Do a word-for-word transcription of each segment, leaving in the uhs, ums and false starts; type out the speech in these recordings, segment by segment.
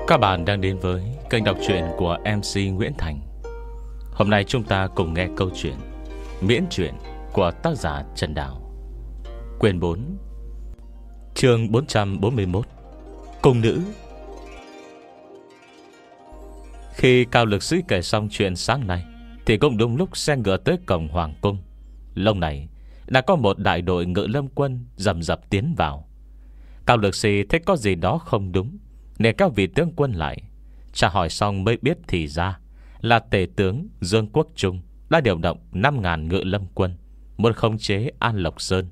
Các bạn đang đến với kênh đọc truyện của em xê Nguyễn Thành. Hôm nay chúng ta cùng nghe câu chuyện Miễn truyện của tác giả Trần Đào. Quyển bốn, chương bốn trăm bốn mươi mốt, Cung nữ. Khi Cao Lực Sĩ kể xong chuyện sáng nay thì cũng đúng lúc xe ngựa tới cổng Hoàng cung. Lúc này đã có một đại đội ngự lâm quân rầm rập tiến vào. Cao Lực Sĩ thấy có gì đó không đúng nên các vị tướng quân lại tra hỏi xong mới biết thì ra là tể tướng Dương Quốc Trung đã điều động năm ngàn ngự lâm quân muốn khống chế An Lộc Sơn.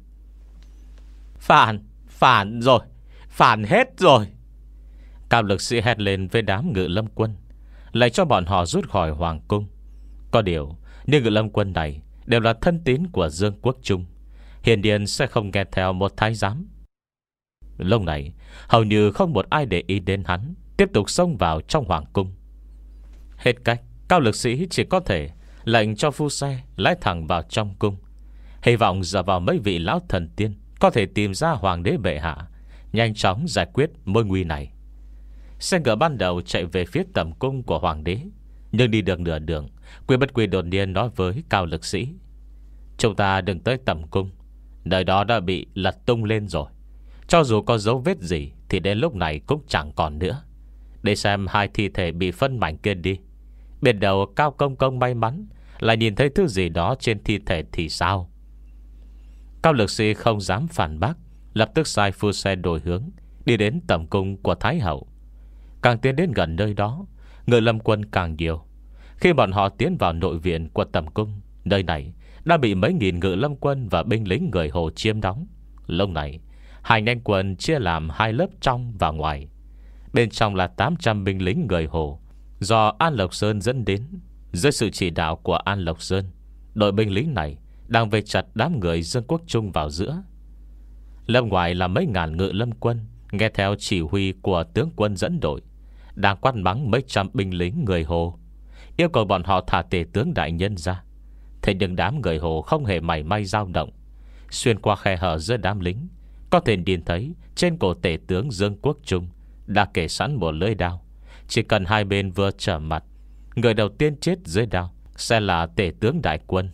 Phản, phản rồi, phản hết rồi. Cao Lực Sĩ hét lên với đám ngự lâm quân, lại cho bọn họ rút khỏi Hoàng cung. Có điều những ngự lâm quân này đều là thân tín của Dương Quốc Trung, hiển nhiên sẽ không nghe theo một thái giám. Lúc này hầu như không một ai để ý đến hắn, tiếp tục xông vào trong Hoàng cung. Hết cách, Cao Lực Sĩ chỉ có thể lệnh cho phu xe lái thẳng vào trong cung, hy vọng dựa vào mấy vị lão thần tiên có thể tìm ra hoàng đế bệ hạ, nhanh chóng giải quyết mối nguy này. Xe ngựa ban đầu chạy về phía tầm cung của hoàng đế, nhưng đi được nửa đường, Quy Bất Quy đột nhiên nói với Cao Lực Sĩ: chúng ta đừng tới tầm cung, nơi đó đã bị lật tung lên rồi. Cho dù có dấu vết gì thì đến lúc này cũng chẳng còn nữa. Để xem hai thi thể bị phân mảnh kia đi, biết đầu Cao Công Công may mắn lại nhìn thấy thứ gì đó trên thi thể thì sao? Cao Lực Sĩ không dám phản bác, lập tức sai phu xe đổi hướng, đi đến tầm cung của Thái hậu. Càng tiến đến gần nơi đó, ngự lâm quân càng nhiều. Khi bọn họ tiến vào nội viện của tầm cung, nơi này đã bị mấy nghìn ngự lâm quân và binh lính người Hồ chiếm đóng. Lúc này hành anh quân chia làm hai lớp trong và ngoài. Bên trong là tám trăm binh lính người Hồ do An Lộc Sơn dẫn đến. Dưới sự chỉ đạo của An Lộc Sơn, đội binh lính này đang vây chặt đám người Dương Quốc Trung vào giữa. Lớp ngoài là mấy ngàn ngự lâm quân nghe theo chỉ huy của tướng quân dẫn đội, đang quát mắng mấy trăm binh lính người Hồ, yêu cầu bọn họ thả tể tướng đại nhân ra. Thế nhưng đám người Hồ không hề mảy may dao động. Xuyên qua khe hở giữa đám lính, có thể nhìn thấy trên cổ tể tướng Dương Quốc Trung đã kể sẵn một lưỡi đao. Chỉ cần hai bên vừa trở mặt, người đầu tiên chết dưới đao sẽ là tể tướng đại quân.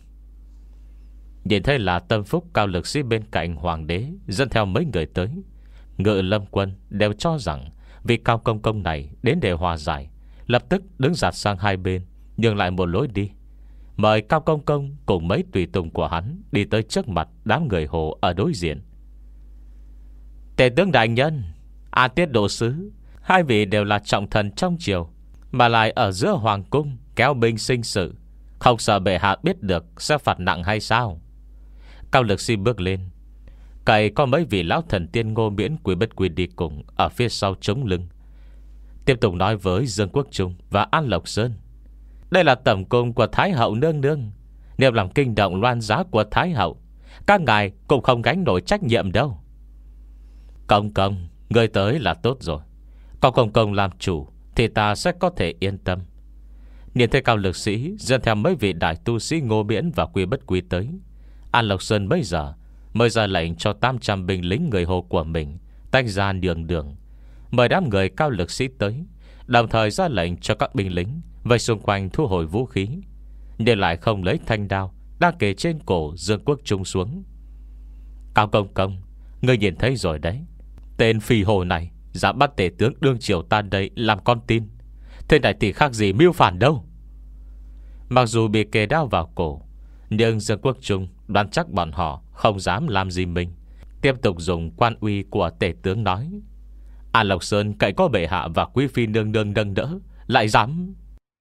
Nhìn thấy là tâm phúc, Cao Lực Sĩ bên cạnh hoàng đế dẫn theo mấy người tới. Ngự lâm quân đều cho rằng vì Cao Công Công này đến để hòa giải, lập tức đứng dạt sang hai bên, nhường lại một lối đi, mời Cao Công Công cùng mấy tùy tùng của hắn đi tới trước mặt đám người Hồ ở đối diện. Tể tướng đại nhân, An Tiết Độ Sứ, hai vị đều là trọng thần trong triều, mà lại ở giữa hoàng cung kéo binh sinh sự, không sợ bệ hạ biết được sẽ phạt nặng hay sao? Cao Lực Sĩ bước lên, cậy có mấy vị lão thần tiên Ngô Miễn, Quy Bất Quy đi cùng ở phía sau chống lưng, tiếp tục nói với Dương Quốc Trung và An Lộc Sơn: đây là tẩm cung của Thái hậu nương nương, nếu làm kinh động loan giá của Thái hậu, các ngài cũng không gánh nổi trách nhiệm đâu. Công công, người tới là tốt rồi, có công công làm chủ thì ta sẽ có thể yên tâm. Nhìn thấy Cao Lực Sĩ dẫn theo mấy vị đại tu sĩ Ngô Miễn và Quy Bất Quy tới, An Lộc Sơn bây giờ mới ra lệnh cho tám trăm binh lính người Hồ của mình tách ra nhường đường, mời đám người Cao Lực Sĩ tới, đồng thời ra lệnh cho các binh lính vây xung quanh thu hồi vũ khí, nhưng lại không lấy thanh đao đang kề trên cổ Dương Quốc Trung xuống. Cao Công Công, ngươi nhìn thấy rồi đấy, tên phì hồ này dám bắt tể tướng đương triều ta đây làm con tin, thế này thì khác gì mưu phản đâu. Mặc dù bị kề đao vào cổ, nhưng Dương Quốc Trung đoán chắc bọn họ không dám làm gì mình, tiếp tục dùng quan uy của tể tướng nói: An Lộc Sơn cậy có bệ hạ và quý phi nương nương nâng đỡ, lại dám...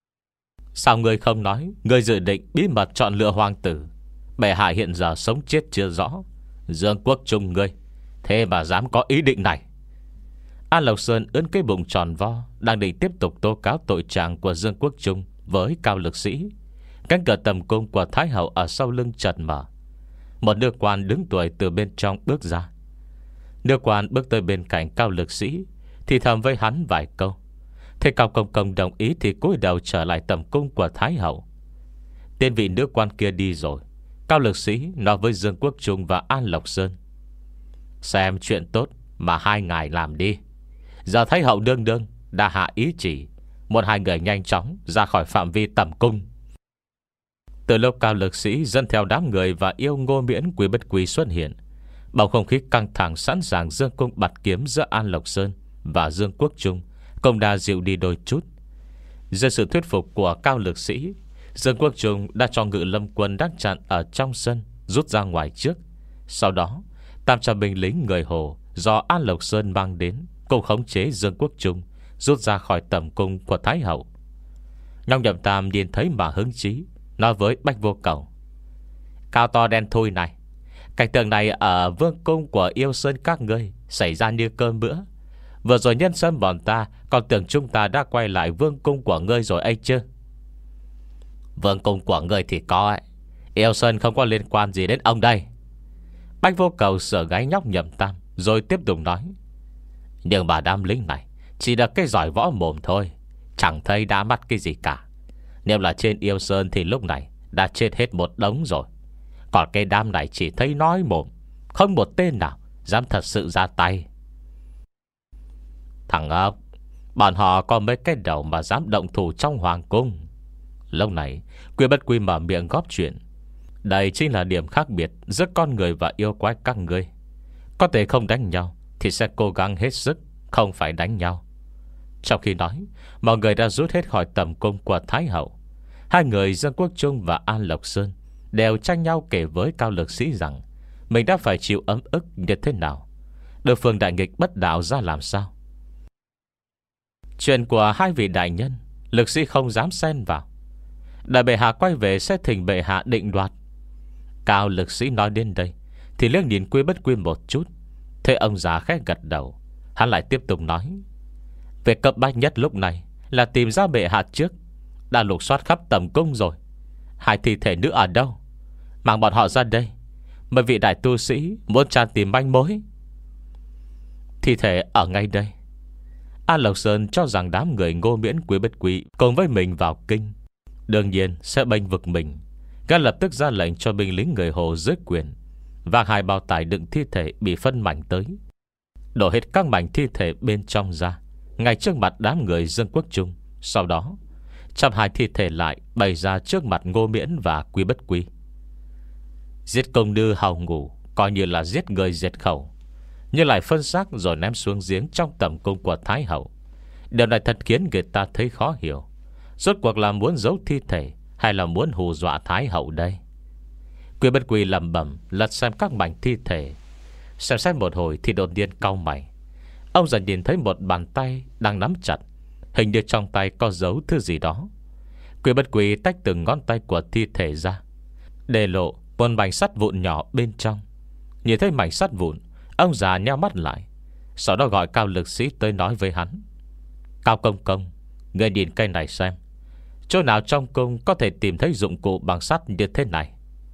Sao ngươi không nói ngươi dự định bí mật chọn lựa hoàng tử? Bệ hạ hiện giờ sống chết chưa rõ. Dương Quốc Trung ngươi thế mà dám có ý định này. An Lộc Sơn ưỡn cái bụng tròn vo, đang định tiếp tục tố cáo tội trạng của Dương Quốc Trung với Cao Lực Sĩ. Cánh cửa tầm cung của Thái hậu ở sau lưng chợt mở. Một nữ quan đứng tuổi từ bên trong bước ra. Nữ quan bước tới bên cạnh Cao Lực Sĩ, thì thầm với hắn vài câu. Thế Cao Công Công đồng ý thì cúi đầu trở lại tầm cung của Thái hậu. Tên vị nữ quan kia đi rồi, Cao Lực Sĩ nói với Dương Quốc Trung và An Lộc Sơn: xem chuyện tốt mà hai ngài làm đi. Giờ Thái hậu đương đương đã hạ ý chỉ, một hai người nhanh chóng ra khỏi phạm vi tầm cung. Từ lúc Cao Lực Sĩ dẫn theo đám người và yêu Ngô Miễn Quý Bất Quý xuất hiện, bầu không khí căng thẳng sẵn sàng dương cung bạt kiếm giữa An Lộc Sơn và Dương Quốc Trung cũng đã dịu đi đôi chút. Dưới sự thuyết phục của Cao Lực Sĩ, Dương Quốc Trung đã cho Ngự Lâm quân đang chặn ở trong sân rút ra ngoài trước. Sau đó tam trăm binh lính người Hồ do An Lộc Sơn mang đến cùng khống chế Dương Quốc Trung rút ra khỏi tầm cung của Thái hậu. Long Nhậm Tam nhìn thấy mà hứng chí, nói với Bách Vô Cầu: Cao to đen thui này, cảnh tượng này ở vương cung của Yêu Sơn các ngươi xảy ra như cơn bữa. Vừa rồi nhân sâm bọn ta còn tưởng chúng ta đã quay lại vương cung của ngươi rồi ấy chứ. Vương cung của ngươi thì có ấy, Yêu Sơn không có liên quan gì đến ông đây. Bách Vô Cầu sờ gáy nhóc Nhậm Tam, rồi tiếp tục nói: Nhưng bà đám lính này chỉ được cái giỏi võ mồm thôi, chẳng thấy đã mắt cái gì cả. Nếu là trên Yêu Sơn thì lúc này đã chết hết một đống rồi. Còn cái đám này chỉ thấy nói mồm, không một tên nào dám thật sự ra tay. Thằng ốc, bọn họ có mấy cái đầu mà dám động thủ trong hoàng cung. Lúc này Quý Bất Quý mở miệng góp chuyện. Đây chính là điểm khác biệt giữa con người và yêu quái các ngươi. Có thể không đánh nhau thì sẽ cố gắng hết sức không phải đánh nhau. Trong khi nói, mọi người đã rút hết khỏi tầm cung của Thái hậu. Hai người Dương Quốc Trung và An Lộc Sơn đều tranh nhau kể với Cao Lực Sĩ rằng mình đã phải chịu ấm ức như thế nào, đối phương đại nghịch bất đạo ra làm sao. Chuyện của hai vị đại nhân Lực Sĩ không dám xen vào. Đại bệ hạ quay về sẽ thỉnh bệ hạ định đoạt. Cao Lực Sĩ nói đến đây thì liếc nhìn Quý Bất Quý một chút. Thế ông già khẽ gật đầu. Hắn lại tiếp tục nói: Việc cấp bách nhất lúc này là tìm ra bệ hạ trước. Đã lục soát khắp tầm cung rồi, hai thi thể nữ ở đâu? Mang bọn họ ra đây. Mấy vị đại tu sĩ muốn tra tìm manh mối. Thi thể ở ngay đây. An Lộc Sơn cho rằng đám người Ngô Miễn Quý Bất Quý cùng với mình vào kinh đương nhiên sẽ bênh vực mình. Gã lập tức ra lệnh cho binh lính người Hồ dưới quyền vác hai bao tải đựng thi thể bị phân mảnh tới, đổ hết các mảnh thi thể bên trong ra ngay trước mặt đám người Dương Quốc Trung. Sau đó chắp hai thi thể lại bày ra trước mặt Ngô Miễn và Quý Bất Quý. Giết công nữ hầu ngủ coi như là giết người diệt khẩu, nhưng lại phân xác rồi ném xuống giếng trong tầm cung của Thái hậu. Điều này thật khiến người ta thấy khó hiểu. Rốt cuộc là muốn giấu thi thể hay là muốn hù dọa Thái hậu đây? Quý Bất Quý lẩm bẩm lật xem các mảnh thi thể. Xem xét một hồi thì đột nhiên cau mày. Ông dần nhìn thấy một bàn tay đang nắm chặt, hình như trong tay có giấu thứ gì đó. Quý Bất Quý tách từng ngón tay của thi thể ra, để lộ một mảnh sắt vụn nhỏ bên trong. Nhìn thấy mảnh sắt vụn, ông già nheo mắt lại. Sau đó gọi Cao Lực Sĩ tới nói với hắn: Cao công công, ngươi nhìn cây này xem, chỗ nào trong cung có thể tìm thấy dụng cụ bằng sắt như thế này?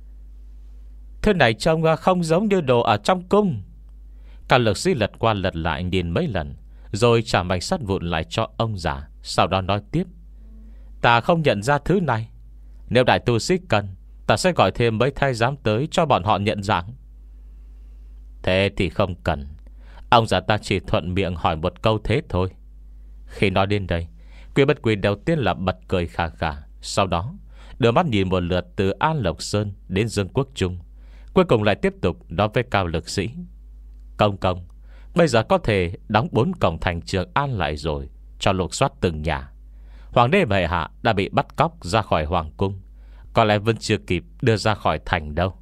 Thứ này trông không giống như đồ ở trong cung. Cao Lực Sĩ lật qua lật lại nhìn mấy lần, rồi trả mảnh sắt vụn lại cho ông già. Sau đó nói tiếp: Ta không nhận ra thứ này. Nếu đại tu sĩ cần, ta sẽ gọi thêm mấy thái giám tới cho bọn họ nhận dạng. Thế thì không cần. Ông già ta chỉ thuận miệng hỏi một câu thế thôi. Khi nói đến đây, Quý Bất Quý đầu tiên là bật cười khà khà. Sau đó đưa mắt nhìn một lượt từ An Lộc Sơn đến Dương Quốc Trung, cuối cùng lại tiếp tục nói với Cao Lực Sĩ: Công công, bây giờ có thể đóng bốn cổng thành Trường An lại rồi, cho lục soát từng nhà. Hoàng đế bệ hạ đã bị bắt cóc ra khỏi hoàng cung, có lẽ vẫn chưa kịp đưa ra khỏi thành đâu.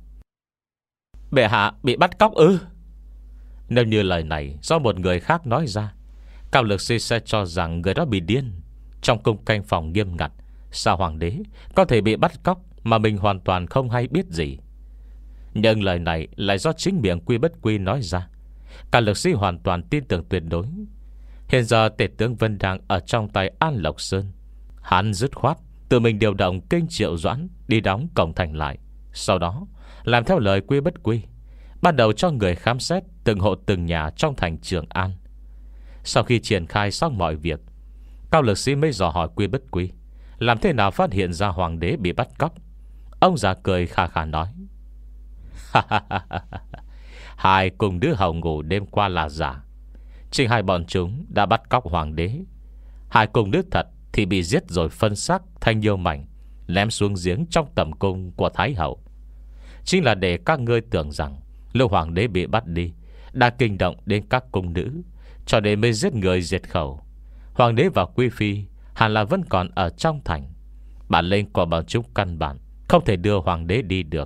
Bệ hạ bị bắt cóc ư? Nếu như lời này do một người khác nói ra, Cao Lực Sĩ sẽ cho rằng người đó bị điên. Trong cung canh phòng nghiêm ngặt, sao hoàng đế có thể bị bắt cóc mà mình hoàn toàn không hay biết gì? Nhưng lời này lại do chính miệng Quý Bất Quý nói ra. Cao Lực Sĩ hoàn toàn tin tưởng tuyệt đối. Hiện giờ tể tướng Vân đang ở trong tay An Lộc Sơn. Hắn dứt khoát tự mình điều động Kinh Triệu Doãn đi đóng cổng thành lại. Sau đó làm theo lời Quý Bất Quý, ban đầu cho người khám xét từng hộ từng nhà trong thành Trường An. Sau khi triển khai xong mọi việc, Cao Lực Sĩ mới dò hỏi Quý Bất Quý làm thế nào phát hiện ra hoàng đế bị bắt cóc. Ông già cười khà khà nói: Hai cùng đứa hầu ngủ đêm qua là giả. Chính hai bọn chúng đã bắt cóc hoàng đế. Hai cung nữ thật thì bị giết rồi phân xác thành nhiều mảnh, ném xuống giếng trong tầm cung của Thái hậu. Chính là để các ngươi tưởng rằng lúc hoàng đế bị bắt đi đã kinh động đến các cung nữ, cho nên mới giết người diệt khẩu. Hoàng đế và quý phi hẳn là vẫn còn ở trong thành. Bản lĩnh của bọn chúng căn bản không thể đưa hoàng đế đi được.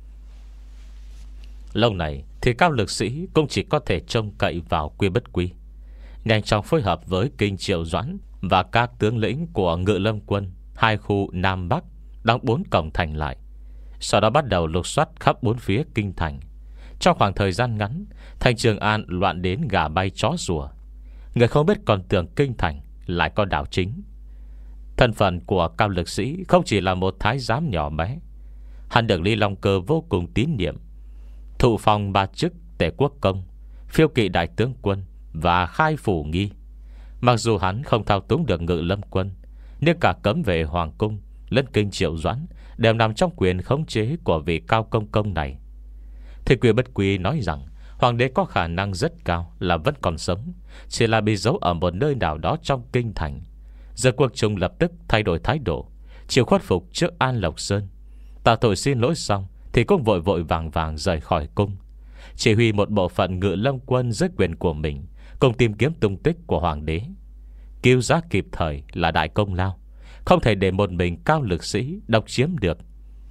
Lâu này thì các lực sĩ cũng chỉ có thể trông cậy vào Quy Bất Quy, nhanh chóng phối hợp với Kinh Triệu Doãn và các tướng lĩnh của Ngự Lâm quân hai khu Nam Bắc, đóng bốn cổng thành lại. Sau đó bắt đầu lục soát khắp bốn phía kinh thành. Trong khoảng thời gian ngắn, thành Trường An loạn đến gà bay chó sủa. Người không biết còn tưởng kinh thành lại có đảo chính. Thân phận của cao lực sĩ không chỉ là một thái giám nhỏ bé. Hắn được Lý Long Cơ vô cùng tín nhiệm, thụ phong ba chức Tề Quốc Công, Phiêu Kỵ Đại Tướng Quân và Khai Phủ Nghi. Mặc dù hắn không thao túng được Ngự Lâm quân, nhưng cả cấm vệ Hoàng cung lẫn Kinh Triệu Doãn đều nằm trong quyền khống chế của vị cao công công này. Thì Quy Bất Quy nói rằng hoàng đế có khả năng rất cao là vẫn còn sống, chỉ là bị giấu ở một nơi nào đó trong kinh thành. Giờ Quốc Trung lập tức thay đổi thái độ, chịu khuất phục trước An Lộc Sơn. Tạ tội xin lỗi xong thì cũng vội vội vàng vàng rời khỏi cung, chỉ huy một bộ phận Ngự Lâm quân dưới quyền của mình cùng tìm kiếm tung tích của hoàng đế. Cứu giác kịp thời là đại công lao, không thể để một mình cao lực sĩ độc chiếm được.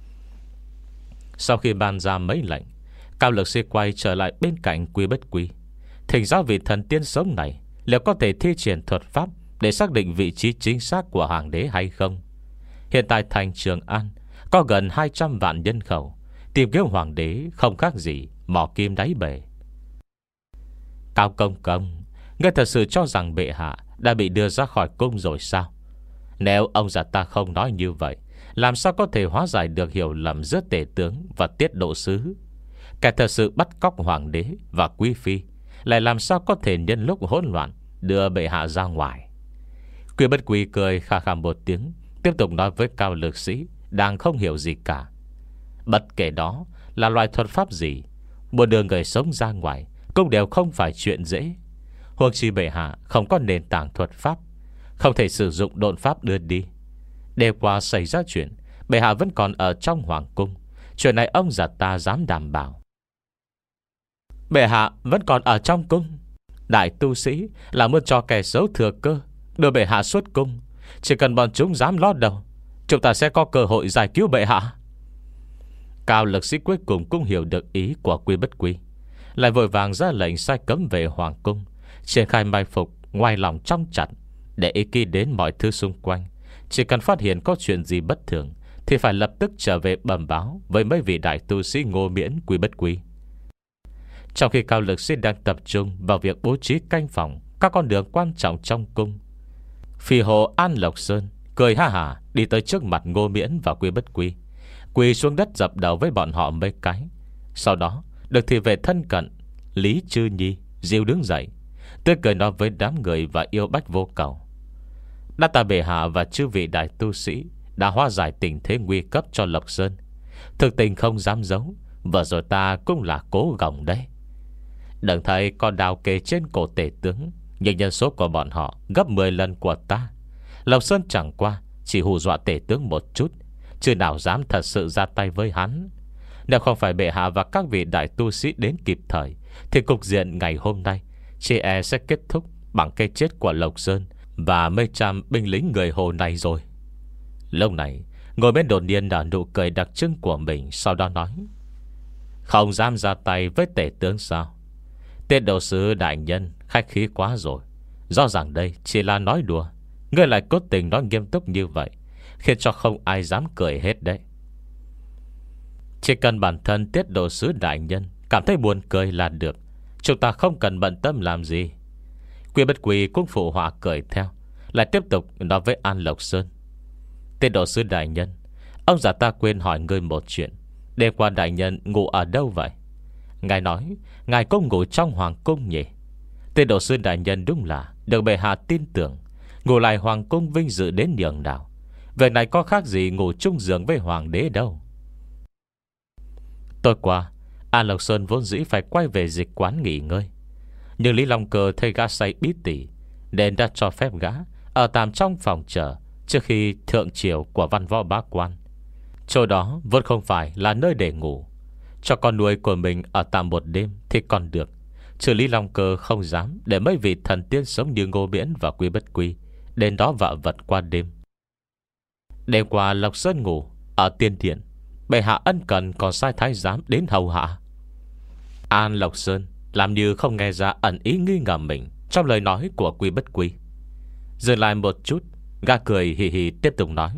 Sau khi ban ra mấy lệnh, cao lực sĩ quay trở lại bên cạnh Quy Bất Quy, thỉnh giáo vị thần tiên sống này liệu có thể thi triển thuật pháp để xác định vị trí chính xác của hoàng đế hay không. Hiện tại thành Trường An có gần hai trăm vạn nhân khẩu, tìm kiếm hoàng đế không khác gì mò kim đáy bể. Cao công công, ngươi thật sự cho rằng bệ hạ đã bị đưa ra khỏi cung rồi sao? Nếu ông già ta không nói như vậy, làm sao có thể hóa giải được hiểu lầm giữa tể tướng và tiết độ sứ? Kẻ thật sự bắt cóc hoàng đế và quý phi lại làm sao có thể nhân lúc hỗn loạn đưa bệ hạ ra ngoài? Quy Bất Quy cười khà khà một tiếng, tiếp tục nói với cao lực sĩ đang không hiểu gì cả. Bất kể đó là loại thuật pháp gì, một đường người sống ra ngoài cũng đều không phải chuyện dễ. Huống chi bệ hạ không có nền tảng thuật pháp, không thể sử dụng độn pháp đưa đi. Đêm qua xảy ra chuyện, bệ hạ vẫn còn ở trong hoàng cung. Chuyện này ông già ta dám đảm bảo. Bệ hạ vẫn còn ở trong cung. Đại tu sĩ là muốn cho kẻ xấu thừa cơ đưa bệ hạ xuất cung. Chỉ cần bọn chúng dám lót đầu, chúng ta sẽ có cơ hội giải cứu bệ hạ. Cao lực sĩ cuối cùng cũng hiểu được ý của Quy Bất Quy, lại vội vàng ra lệnh sai cấm về hoàng cung, triển khai mai phục ngoài lòng trong chặt, để ý kỹ đến mọi thứ xung quanh. Chỉ cần phát hiện có chuyện gì bất thường thì phải lập tức trở về bẩm báo với mấy vị đại tu sĩ Ngô Miễn, Quy Bất Quy. Trong khi cao lực sĩ đang tập trung vào việc bố trí canh phòng các con đường quan trọng trong cung, Phi hồ An Lộc Sơn cười ha hả đi tới trước mặt Ngô Miễn và Quy Bất Quy, quỳ xuống đất dập đầu với bọn họ mấy cái. Sau đó được thì về thân cận Lý Chư Nhi dìu đứng dậy, tươi cười nói với đám người và yêu bách vô cầu: đa tạ bệ hạ và chư vị đại tu sĩ đã hóa giải tình thế nguy cấp cho Lộc Sơn. Thực tình không dám giấu, vừa rồi ta cũng là cố gồng đấy. Đừng thấy con đào kề trên cổ tể tướng, nhưng nhân số của bọn họ gấp mười lần của ta. Lộc Sơn chẳng qua chỉ hù dọa tể tướng một chút, chứ nào dám thật sự ra tay với hắn. Nếu không phải bệ hạ và các vị đại tu sĩ đến kịp thời, thì cục diện ngày hôm nay chỉ e sẽ kết thúc bằng cái chết của Lộc Sơn và mấy trăm binh lính người Hồ này rồi. Lúc này ngồi bên đột nhiên nở nụ cười đặc trưng của mình, sau đó nói: không dám ra tay với tể tướng sao? Tiết độ sứ đại nhân khách khí quá rồi. Rõ ràng đây chỉ là nói đùa, ngươi lại cố tình nói nghiêm túc như vậy, khiến cho không ai dám cười hết đấy. Chỉ cần bản thân tiết độ sứ đại nhân cảm thấy buồn cười là được, chúng ta không cần bận tâm làm gì. Quy Bất Quy cũng phụ họa cười theo, lại tiếp tục nói với An Lộc Sơn: tiết độ sứ đại nhân, ông già ta quên hỏi ngươi một chuyện. Đêm qua đại nhân ngủ ở đâu vậy? Ngài nói ngài cũng ngủ trong hoàng cung nhỉ? Tiết độ sứ đại nhân đúng là được bệ hạ tin tưởng, ngủ lại hoàng cung vinh dự đến nhường nào. Việc này có khác gì ngủ chung giường với hoàng đế đâu. Tối qua An Lộc Sơn vốn dĩ phải quay về dịch quán nghỉ ngơi, nhưng Lý Long Cơ thấy gã say bí tỉ nên đã cho phép gã ở tạm trong phòng chờ trước khi thượng triều của văn võ bá quan. Chỗ đó vốn không phải là nơi để ngủ. Cho con nuôi của mình ở tạm một đêm thì còn được, chứ Lý Long Cơ không dám để mấy vị thần tiên sống như Ngô Miễn và Quy Bất Quy đến đó vạ vật qua đêm. Đêm qua Lộc Sơn ngủ ở tiên điện, bệ hạ ân cần còn sai thái giám đến hầu hạ. An Lộc Sơn làm như không nghe ra ẩn ý nghi ngờ mình trong lời nói của Quy Bất Quy. Dừng lại một chút, gã cười hì hì tiếp tục nói: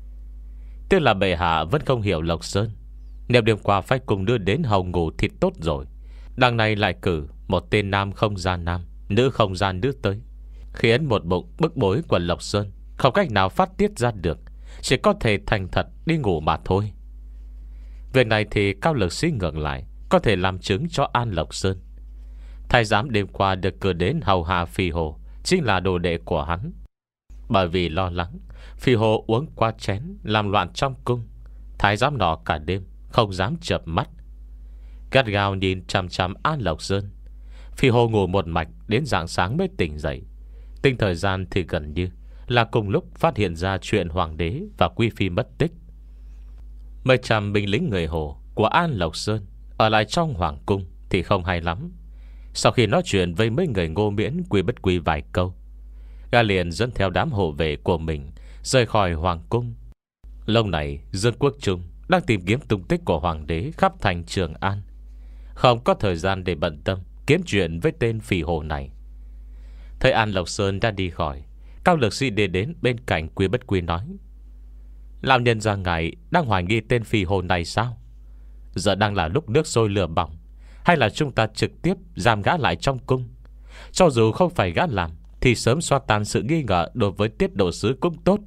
Tức là bệ hạ vẫn không hiểu Lộc Sơn. Nếu đêm qua phải cùng đưa đến hầu ngủ thì tốt rồi, đằng này lại cử một tên nam không gian nam, nữ không gian nữ tới, khiến một bụng bức bối của Lộc Sơn không cách nào phát tiết ra được, chỉ có thể thành thật đi ngủ mà thôi. Việc này thì Cao Lực Sĩ ngược lại có thể làm chứng cho An Lộc Sơn. Thái giám đêm qua được cử đến hầu hạ Phi Hồ chính là đồ đệ của hắn. Bởi vì lo lắng Phi Hồ uống qua chén làm loạn trong cung, thái giám nọ cả đêm không dám chợp mắt, gắt gao nhìn chằm chằm An Lộc Sơn. Phi Hồ ngủ một mạch đến rạng sáng mới tỉnh dậy. Tính thời gian thì gần như là cùng lúc phát hiện ra chuyện hoàng đế và quý phi mất tích. Mấy trăm binh lính người Hồ của An Lộc Sơn ở lại trong hoàng cung thì không hay lắm. Sau khi nói chuyện với mấy người Ngô Miễn, Quy Bất Quy vài câu, gã liền dẫn theo đám hộ vệ của mình rời khỏi hoàng cung. Lâu này Dương Quốc Trung đang tìm kiếm tung tích của hoàng đế khắp thành Trường An, không có thời gian để bận tâm kiếm chuyện với tên phỉ hồ này. Thấy An Lộc Sơn đã đi khỏi, Cao Lực Sĩ đi đến bên cạnh Quy Bất Quy nói: Lão nhân gia ngài đang hoài nghi tên phỉ hồ này sao? Giờ đang là lúc nước sôi lửa bỏng, hay là chúng ta trực tiếp giam gã lại trong cung? Cho dù không phải gã làm thì sớm xóa tan sự nghi ngờ đối với Tiết Độ Sứ cũng tốt.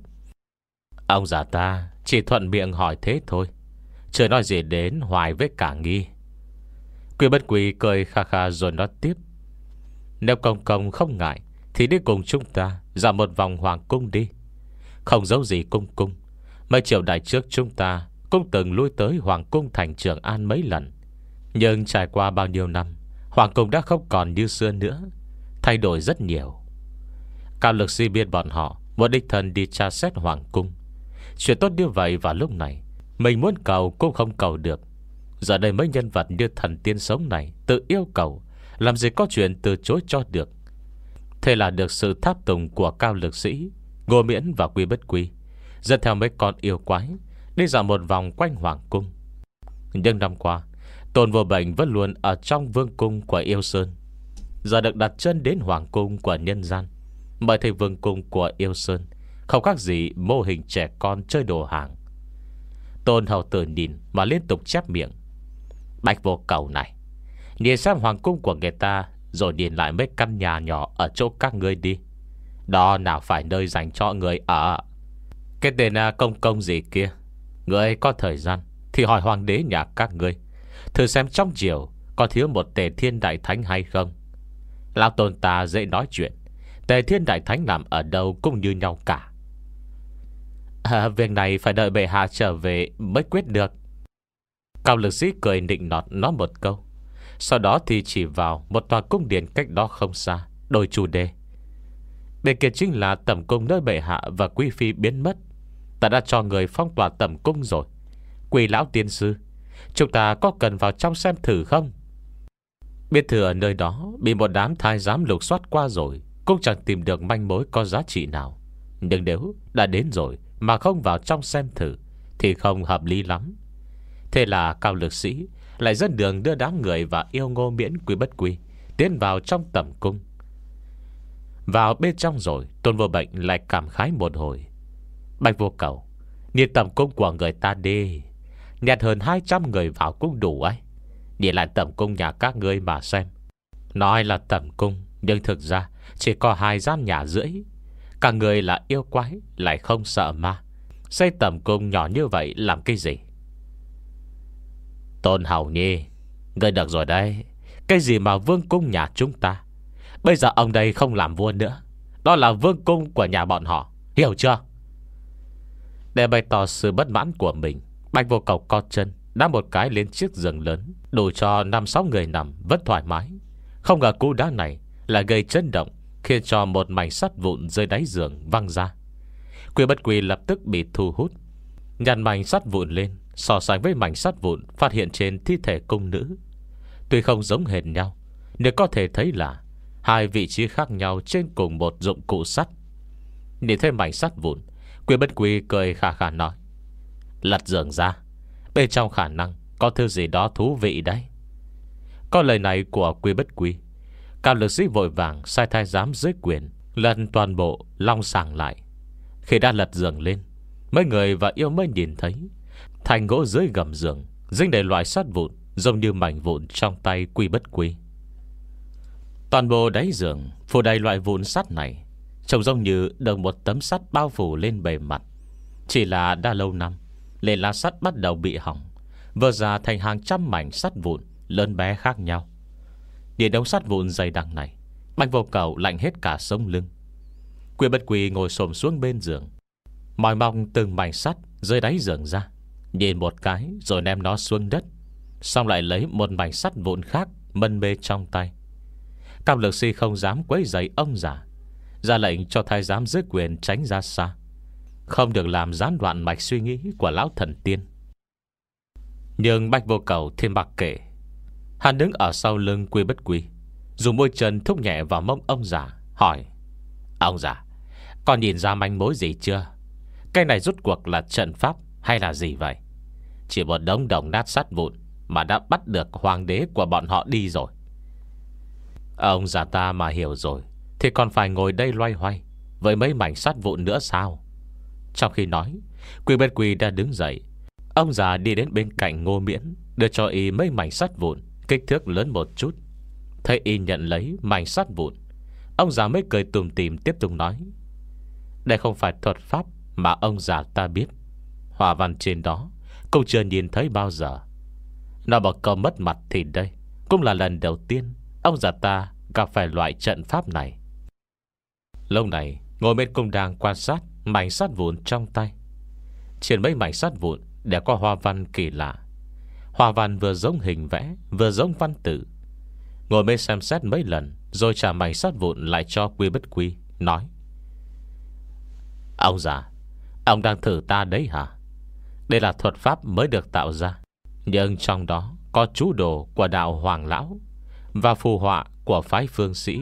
Ông già ta chỉ thuận miệng hỏi thế thôi, chưa nói gì đến hoài với cả nghi. Quy Bất Quy cười kha kha rồi nói tiếp: Nếu công công không ngại thì đi cùng chúng ta dạo một vòng hoàng cung đi. Không giấu gì cung cung, mấy triều đại trước chúng ta cũng từng lui tới hoàng cung thành Trường An mấy lần. Nhưng trải qua bao nhiêu năm, hoàng cung đã không còn như xưa nữa, thay đổi rất nhiều. Cao Lực Sĩ biết bọn họ muốn đích thân đi tra xét hoàng cung. Chuyện tốt như vậy vào lúc này mình muốn cầu cũng không cầu được. Giờ đây mấy nhân vật như thần tiên sống này tự yêu cầu, làm gì có chuyện từ chối cho được. Thế là được sự tháp tùng của Cao Lực Sĩ, Ngô Miễn và Quy Bất Quy dẫn theo mấy con yêu quái đi dạo một vòng quanh hoàng cung. Nhưng năm qua Tôn Vô Bệnh vẫn luôn ở trong vương cung của Yêu Sơn, giờ được đặt chân đến hoàng cung của nhân gian. Bởi thì vương cung của Yêu Sơn không khác gì mô hình trẻ con chơi đồ hàng. Tôn hầu tử nhìn mà liên tục chép miệng: Bạch Vô Cầu này, nhìn xem hoàng cung của người ta, rồi nhìn lại mấy căn nhà nhỏ ở chỗ các ngươi đi. Đó nào phải nơi dành cho người ở. Cái tên công công gì kia, ngươi có thời gian thì hỏi hoàng đế nhà các ngươi, thử xem trong triều có thiếu một Tề Thiên Đại Thánh hay không. Lão Tôn ta dễ nói chuyện, Tề Thiên Đại Thánh làm ở đâu cũng như nhau cả. À, việc này phải đợi bệ hạ trở về mới quyết được. Cao Lực Sĩ cười nịnh nọt nói một câu, sau đó thì chỉ vào một tòa cung điện cách đó không xa, đổi chủ đề: Bên kia chính là tẩm cung nơi bệ hạ và quý phi biến mất. Ta đã cho người phong tỏa tẩm cung rồi. Quỳ lão tiên sư, chúng ta có cần vào trong xem thử không? Biết thừa nơi đó bị một đám thái giám lục soát qua rồi, cũng chẳng tìm được manh mối có giá trị nào. Nhưng nếu đã đến rồi mà không vào trong xem thử thì không hợp lý lắm. Thế là Cao Lực Sĩ lại dẫn đường đưa đám người và yêu Ngô Miễn, Quy Bất Quy tiến vào trong tẩm cung. Vào bên trong rồi, Tôn Vô Bệnh lại cảm khái một hồi: Bạch Vô Cầu, nhìn tẩm cung của người ta đi, nhặt hơn hai trăm người vào cũng đủ ấy. Nhìn lại tẩm cung nhà các ngươi mà xem. Nói là tẩm cung, nhưng thực ra chỉ có hai gian nhà rưỡi. Cả người là yêu quái, lại không sợ ma, xây tẩm cung nhỏ như vậy làm cái gì? Tôn Hầu Nhi, ngươi được rồi đấy. Cái gì mà vương cung nhà chúng ta, bây giờ ông đây không làm vua nữa, đó là vương cung của nhà bọn họ, hiểu chưa? Để bày tỏ sự bất mãn của mình, Bạch Vô Cầu co chân đá một cái lên chiếc giường lớn, đủ cho năm sáu người nằm vẫn thoải mái. Không ngờ cú đá này là gây chấn động khiến cho một mảnh sắt vụn dưới đáy giường văng ra. Quy Bất Quy lập tức bị thu hút, nhặt mảnh sắt vụn lên, so sánh với mảnh sắt vụn phát hiện trên thi thể cung nữ. Tuy không giống hệt nhau, nhưng có thể thấy là hai vị trí khác nhau trên cùng một dụng cụ sắt. Nhìn thấy mảnh sắt vụn, Quy Bất Quy cười khà khà nói: lật giường ra, bên trong khả năng có thứ gì đó thú vị đấy. Có lời này của Quy Bất Quy, Cao lực sĩ vội vàng sai thái giám dưới quyền lần toàn bộ long sàng lại. Khi đã lật giường lên, mấy người và yêu mới nhìn thấy thành gỗ dưới gầm giường dính đầy loại sắt vụn, giống như mảnh vụn trong tay Quy Bất Quy. Toàn bộ đáy giường phủ đầy loại vụn sắt này, trông giống như được một tấm sắt bao phủ lên bề mặt. Chỉ là đã lâu năm, nền lá sắt bắt đầu bị hỏng, vỡ ra thành hàng trăm mảnh sắt vụn lớn bé khác nhau. Nhìn đống sắt vụn dày đặc này, Bạch Vô Cầu lạnh hết cả sống lưng. Quy Bất Quy ngồi xổm xuống bên giường, mỏi mong từng mảnh sắt dưới đáy giường ra, nhìn một cái rồi ném nó xuống đất, xong lại lấy một mảnh sắt vụn khác mân mê trong tay. Cao lực sĩ không dám quấy rầy ông già, ra lệnh cho thái giám dưới quyền tránh ra xa, không được làm gián đoạn mạch suy nghĩ của lão thần tiên. Nhưng Bạch Vô Cầu thì mặc kệ. Hắn đứng ở sau lưng Quy Bất Quy, dùng môi chân thúc nhẹ vào mông ông già, hỏi: ông già, con nhìn ra manh mối gì chưa? Cái này rút cuộc là trận pháp hay là gì vậy? Chỉ một đống đồng nát sắt vụn mà đã bắt được hoàng đế của bọn họ đi rồi. Ông già ta mà hiểu rồi thì còn phải ngồi đây loay hoay với mấy mảnh sắt vụn nữa sao? Trong khi nói, Quy Bất Quy đã đứng dậy. Ông già đi đến bên cạnh Ngô Miễn, đưa cho y mấy mảnh sắt vụn kích thước lớn một chút. Thấy y nhận lấy mảnh sắt vụn, ông già mới cười tủm tỉm tiếp tục nói: đây không phải thuật pháp mà ông già ta biết. Hòa văn trên đó cũng chưa nhìn thấy bao giờ. Nó bảo câu mất mặt thì đây cũng là lần đầu tiên ông già ta gặp phải loại trận pháp này. Lúc này Ngô Miễn cũng đang quan sát mảnh sắt vụn trong tay. Trên mấy mảnh sắt vụn đều có hoa văn kỳ lạ. Hoa văn vừa giống hình vẽ, vừa giống văn tự. Ngồi bên xem xét mấy lần, rồi trả mảnh sắt vụn lại cho Quy Bất Quy, nói: ông già, ông đang thử ta đấy hả? Đây là thuật pháp mới được tạo ra, nhưng trong đó có chú đồ của đạo Hoàng Lão và phù họa của phái Phương Sĩ.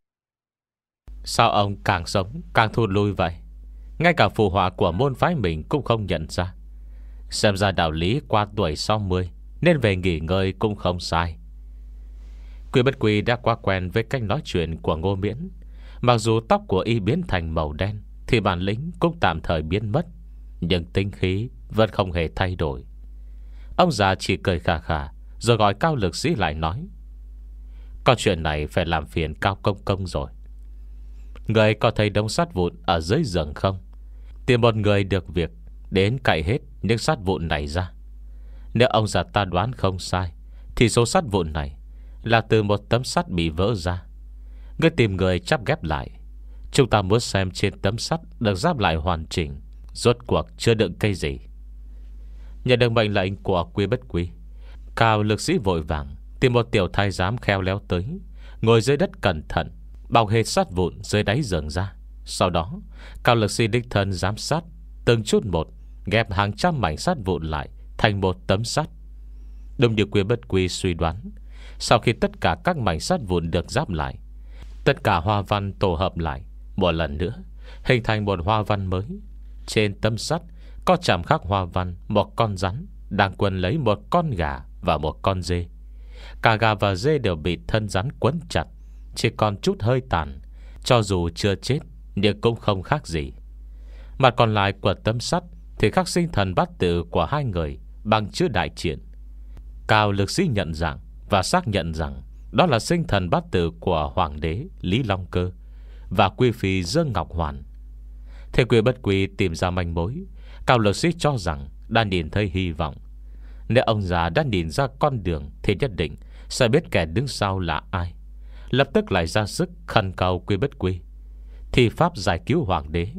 Sao ông càng sống càng thụt lùi vậy? Ngay cả phù họa của môn phái mình cũng không nhận ra. Xem ra đạo lý qua tuổi sáu mươi nên về nghỉ ngơi cũng không sai. Quy Bất Quy đã quá quen với cách nói chuyện của Ngô Miễn. Mặc dù tóc của y biến thành màu đen thì bản lĩnh cũng tạm thời biến mất, nhưng tinh khí vẫn không hề thay đổi. Ông già chỉ cười khà khà, rồi gọi Cao lực sĩ lại nói: có chuyện này phải làm phiền Cao công công rồi. Người có thấy đống sắt vụn ở dưới giường không? Tìm một người được việc đến cậy hết những sắt vụn này ra. Nếu ông già ta đoán không sai thì số sắt vụn này là từ một tấm sắt bị vỡ ra. Ngươi tìm người chắp ghép lại. Chúng ta muốn xem trên tấm sắt được giáp lại hoàn chỉnh rốt cuộc chứa đựng cây gì. Nhận được mệnh lệnh của Quy Bất Quy, Cao lực sĩ vội vàng tìm một tiểu thái giám khéo léo tới, ngồi dưới đất cẩn thận bọc hết sắt vụn dưới đáy giường ra. Sau đó Cao lực sĩ đích thân giám sát từng chút một, ghép hàng trăm mảnh sắt vụn lại thành một tấm sắt. Đúng như Quy Bất Quy suy đoán, sau khi tất cả các mảnh sắt vụn được giáp lại, tất cả hoa văn tổ hợp lại một lần nữa, hình thành một hoa văn mới. Trên tấm sắt có chạm khắc hoa văn một con rắn đang quấn lấy một con gà và một con dê. Cả gà và dê đều bị thân rắn quấn chặt, chỉ còn chút hơi tàn. Cho dù chưa chết nhưng cũng không khác gì. Mặt còn lại của tấm sắt thì khắc sinh thần bát tự của hai người bằng chữ đại triển. Cao lực sĩ nhận dạng và xác nhận rằng đó là sinh thần bát tự của Hoàng đế Lý Long Cơ và Quý phi Dương Ngọc Hoàn. Thế Quy Bất Quy tìm ra manh mối. Cao lực sĩ cho rằng đã nhìn thấy hy vọng. Nếu ông già đã nhìn ra con đường thì nhất định sẽ biết kẻ đứng sau là ai. Lập tức lại ra sức khẩn cầu Quy Bất Quy thì pháp giải cứu Hoàng đế.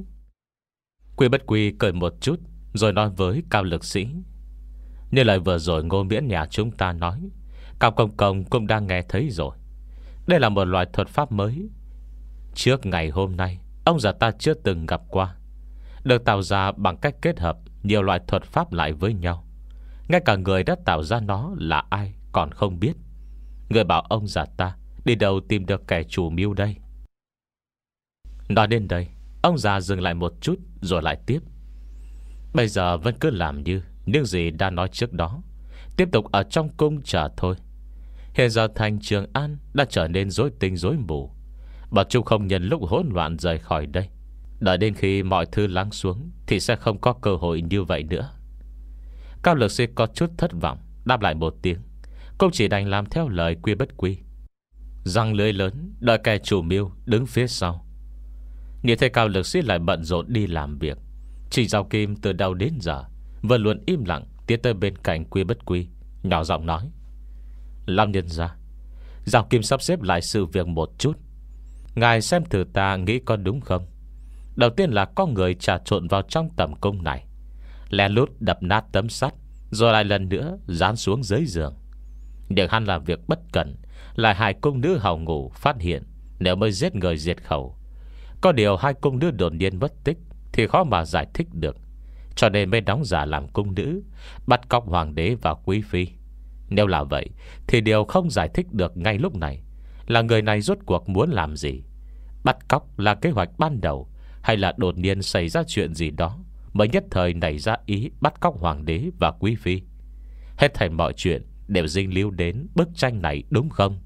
Quy Bất Quy cười một chút rồi nói với Cao lực sĩ: như lời vừa rồi Ngô Miễn nhà chúng ta nói, Cao công công cũng đang nghe thấy rồi. Đây là một loại thuật pháp mới. Trước ngày hôm nay, ông già ta chưa từng gặp qua, được tạo ra bằng cách kết hợp nhiều loại thuật pháp lại với nhau. Ngay cả người đã tạo ra nó là ai còn không biết. Người bảo ông già ta đi đâu tìm được kẻ chủ mưu đây? Nói đến đây, ông già dừng lại một chút rồi lại tiếp. Bây giờ vẫn cứ làm như những gì đã nói trước đó, tiếp tục ở trong cung chờ thôi. Hiện giờ thành Trường An đã trở nên rối tinh rối mù. Bọn chúng không nhân lúc hỗn loạn rời khỏi đây. Đợi đến khi mọi thứ lắng xuống thì sẽ không có cơ hội như vậy nữa. Cao lực sĩ có chút thất vọng đáp lại một tiếng, cũng chỉ đành làm theo lời Quy Bất Quy. Răng lưới lớn đợi kẻ chủ mưu đứng phía sau. Nhìn thấy Cao lực sĩ lại bận rộn đi làm việc, Trình Giao Kim từ đầu đến giờ vẫn luôn im lặng tiến tới bên cạnh Quy Bất Quy, nhỏ giọng nói: Long nhân gia, Giao Kim sắp xếp lại sự việc một chút. Ngài xem thử ta nghĩ có đúng không? Đầu tiên là có người trà trộn vào trong tầm cung này, lén lút đập nát tấm sắt, rồi lại lần nữa dán xuống dưới giường. Nhưng hắn làm việc bất cẩn, lại hai cung nữ hầu ngủ phát hiện, nếu mới giết người diệt khẩu. Có điều hai cung nữ đột nhiên mất tích thì khó mà giải thích được, cho nên mới đóng giả làm cung nữ, bắt cóc hoàng đế và quý phi. Nếu là vậy thì điều không giải thích được ngay lúc này là người này rốt cuộc muốn làm gì. Bắt cóc là kế hoạch ban đầu, hay là đột nhiên xảy ra chuyện gì đó mới nhất thời nảy ra ý bắt cóc hoàng đế và quý phi? Hết thảy mọi chuyện đều dính líu đến bức tranh này, đúng không?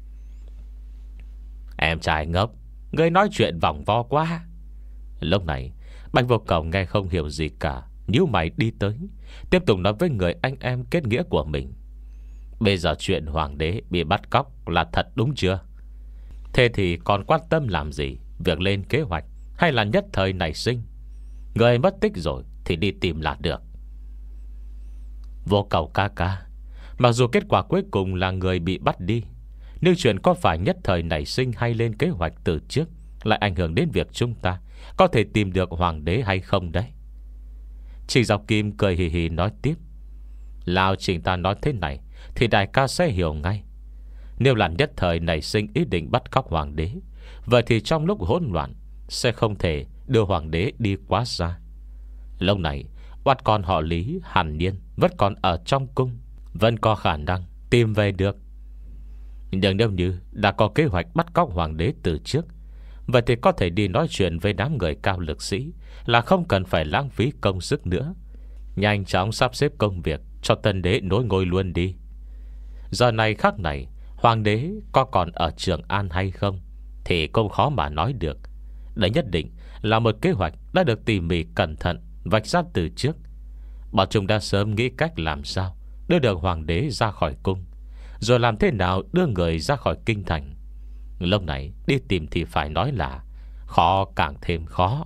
Em trai ngốc, ngươi nói chuyện vòng vo quá. Lúc này Bạch Vô Cầu nghe không hiểu gì cả, nhíu mày đi tới, tiếp tục nói với người anh em kết nghĩa của mình. Bây giờ chuyện hoàng đế bị bắt cóc là thật đúng chưa? Thế thì còn quan tâm làm gì việc lên kế hoạch, hay là nhất thời nảy sinh? Người mất tích rồi thì đi tìm là được. Vô Cầu ca ca, mặc dù kết quả cuối cùng là người bị bắt đi, nhưng chuyện có phải nhất thời nảy sinh hay lên kế hoạch từ trước lại ảnh hưởng đến việc chúng ta có thể tìm được hoàng đế hay không đấy? Trình Giao Kim cười hì hì nói tiếp: Lão Trình ta nói thế này thì đại ca sẽ hiểu ngay. Nếu là nhất thời nảy sinh ý định bắt cóc hoàng đế, vậy thì trong lúc hỗn loạn sẽ không thể đưa hoàng đế đi quá xa. Lúc này oát con họ Lý hẳn nhiên vẫn còn ở trong cung, vẫn có khả năng tìm về được. Nhưng nếu như đã có kế hoạch bắt cóc hoàng đế từ trước, vậy thì có thể đi nói chuyện với đám người Cao lực sĩ, là không cần phải lãng phí công sức nữa. Nhanh chóng sắp xếp công việc cho tân đế nối ngôi luôn đi. Giờ này khắc này, hoàng đế có còn ở Trường An hay không thì cũng khó mà nói được. Đấy nhất định là một kế hoạch đã được tỉ mỉ cẩn thận vạch ra từ trước. Bọn chúng đã sớm nghĩ cách làm sao đưa được hoàng đế ra khỏi cung, rồi làm thế nào đưa người ra khỏi kinh thành. Lúc này đi tìm thì phải nói là khó càng thêm khó.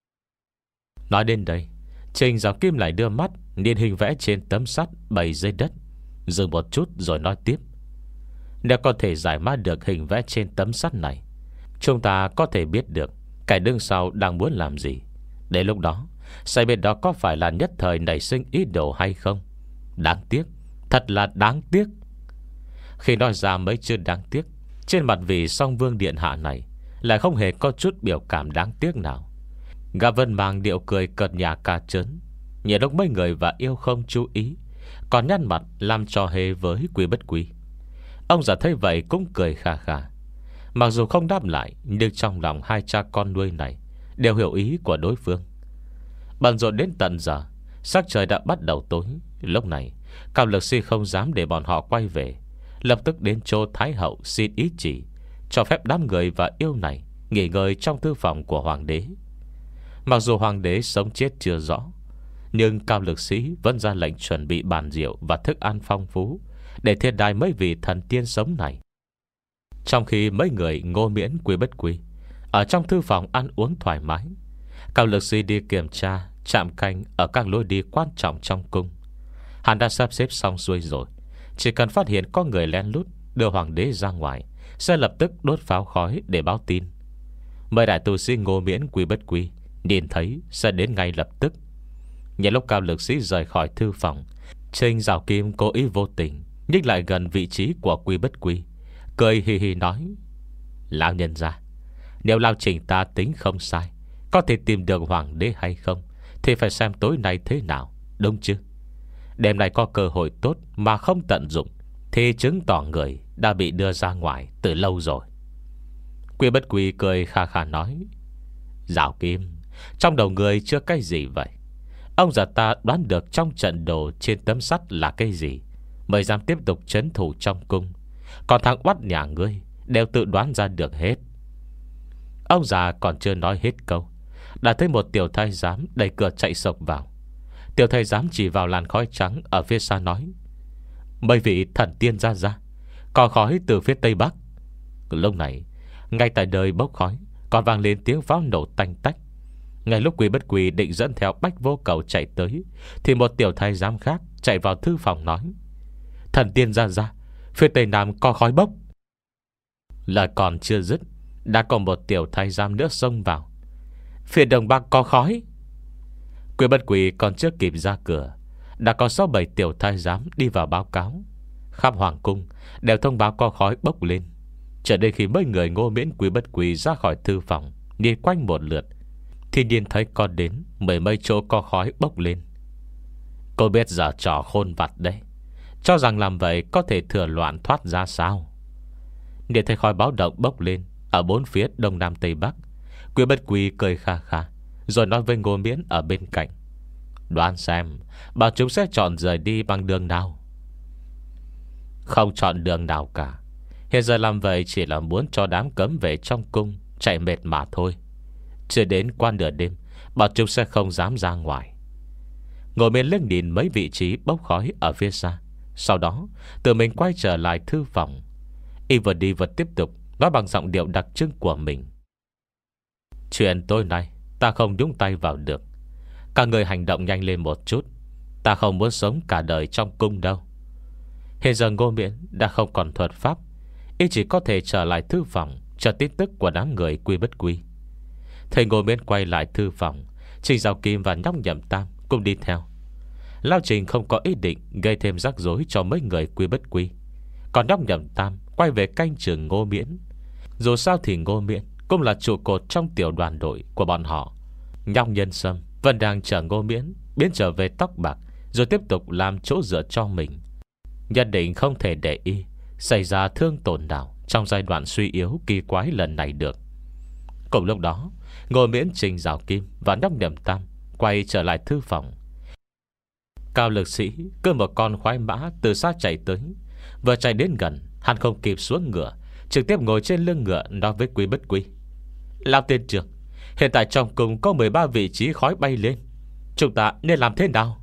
Nói đến đây, Trình Giao Kim lại đưa mắt nhìn hình vẽ trên tấm sắt bày dưới đất, dừng một chút rồi nói tiếp: Nếu có thể giải mã được hình vẽ trên tấm sắt này, chúng ta có thể biết được kẻ đứng sau đang muốn làm gì. Đến lúc đó sẽ biết đó có phải là nhất thời nảy sinh ý đồ hay không. Đáng tiếc, thật là đáng tiếc. Khi nói ra mấy chữ đáng tiếc, trên mặt vị Song Vương điện hạ này lại không hề có chút biểu cảm đáng tiếc nào. Gã vẫn mang điệu cười cợt nhả ca trớn, nhìn lúc mấy người và yêu không chú ý, còn nhăn mặt làm trò hề với Quy Bất Quy. Ông già thấy vậy cũng cười khà khà. Mặc dù không đáp lại, nhưng trong lòng hai cha con nuôi này đều hiểu ý của đối phương. Bận rộn đến tận giờ, sắc trời đã bắt đầu tối. Lúc này Cao lực sĩ không dám để bọn họ quay về, lập tức đến chỗ Thái hậu xin ý chỉ cho phép đám người và yêu này nghỉ ngơi trong thư phòng của hoàng đế. Mặc dù hoàng đế sống chết chưa rõ, nhưng Cao lực sĩ vẫn ra lệnh chuẩn bị bàn rượu và thức ăn phong phú để thiệt đài mấy vị thần tiên sống này. Trong khi mấy người Ngô Miễn, Quy Bất Quy ở trong thư phòng ăn uống thoải mái, Cao lực sĩ đi kiểm tra trạm canh ở các lối đi quan trọng trong cung. Hắn đã sắp xếp xong xuôi rồi, chỉ cần phát hiện có người lén lút đưa hoàng đế ra ngoài, sẽ lập tức đốt pháo khói để báo tin. Mời đại tu sĩ Ngô Miễn, Quy Bất Quy nhìn thấy sẽ đến ngay lập tức. Nhân lúc Cao lực sĩ rời khỏi thư phòng, Trình Giao Kim cố ý vô tình nhích lại gần vị trí của Quy Bất Quy, cười hì hì nói: Lão nhân gia, Nếu Lao Trình ta tính không sai, có thể tìm được hoàng đế hay không thì phải xem tối nay thế nào, đúng chứ? Đêm nay có cơ hội tốt mà không tận dụng thì chứng tỏ người đã bị đưa ra ngoài từ lâu rồi. Quy Bất Quy cười kha kha nói: Dạo Kim, trong đầu người chưa cái gì vậy? Ông già ta đoán được trong trận đồ trên tấm sắt là cái gì mới dám tiếp tục trấn thủ trong cung. Còn thằng oắt nhà ngươi đều tự đoán ra được hết. Ông già còn chưa nói hết câu, đã thấy một tiểu thái giám đẩy cửa chạy sộc vào. Tiểu thái giám chỉ vào làn khói trắng ở phía xa nói: Mấy vị thần tiên ra ra, có khói từ phía tây bắc. Lúc này, ngay tại đời bốc khói còn vang lên tiếng pháo nổ tanh tách. Ngay lúc Quy Bất Quy định dẫn theo Bách Vô Cầu chạy tới, thì một tiểu thái giám khác chạy vào thư phòng nói: Thần tiên ra ra, phía tây nam có khói bốc. Lời còn chưa dứt, đã có một tiểu thái giám nữa xông vào: Phía đông bắc có khói. Quy Bất Quy còn chưa kịp ra cửa, đã có sáu bảy tiểu thái giám đi vào báo cáo. Khắp hoàng cung đều thông báo có khói bốc lên. Cho đến khi mấy người Ngô Miễn Quy Bất Quy ra khỏi thư phòng, nhìn quanh một lượt, thì nhìn thấy có đến mười mấy chỗ có khói bốc lên. Cô biết giờ trò khôn vặt đấy, cho rằng làm vậy có thể thừa loạn thoát ra sao? Nhìn thấy khói báo động bốc lên ở bốn phía đông nam tây bắc, Quy Bất Quy cười kha kha, rồi nói với Ngô Miễn ở bên cạnh: Đoán xem bọn chúng sẽ chọn rời đi bằng đường nào? Không chọn đường nào cả. Hiện giờ làm vậy chỉ là muốn cho đám cấm vệ trong cung chạy mệt mà thôi. Chưa đến qua nửa đêm, bọn chúng sẽ không dám ra ngoài. Ngồi bên liếc nhìn mấy vị trí bốc khói ở phía xa, sau đó tự mình quay trở lại thư phòng. Y vừa đi vừa tiếp tục nói bằng giọng điệu đặc trưng của mình: Chuyện tối nay ta không nhúng tay vào được. Các người hành động nhanh lên một chút. Ta không muốn sống cả đời trong cung đâu. Hiện giờ Ngô Miễn đã không còn thuật pháp, y chỉ có thể trở lại thư phòng chờ tin tức của đám người Quy Bất Quy. Thầy Ngô Miễn quay lại thư phòng, Trình Dạo Kim và nhóc Nhậm Tam cũng đi theo. Lao Trình không có ý định gây thêm rắc rối cho mấy người Quy Bất Quy, còn nhóc Nhậm Tam quay về canh chừng Ngô Miễn. Dù sao thì Ngô Miễn cũng là trụ cột trong tiểu đoàn đội của bọn họ. Nhóc Nhân Sâm vẫn đang chờ Ngô Miễn biến trở về tóc bạc, rồi tiếp tục làm chỗ dựa cho mình. Nhất định không thể để y xảy ra thương tổn nào trong giai đoạn suy yếu kỳ quái lần này được. Cùng lúc đó, Ngô Miễn, Trình Dạo Kim và nhóc Nhậm Tam quay trở lại thư phòng. Cao Lực Sĩ cứ một con khoái mã từ xa chạy tới. Vừa chạy đến gần, hắn không kịp xuống ngựa, trực tiếp ngồi trên lưng ngựa nói với Quy Bất Quy: Lão tiên trưởng, hiện tại trong cung có mười ba vị trí khói bay lên, chúng ta nên làm thế nào?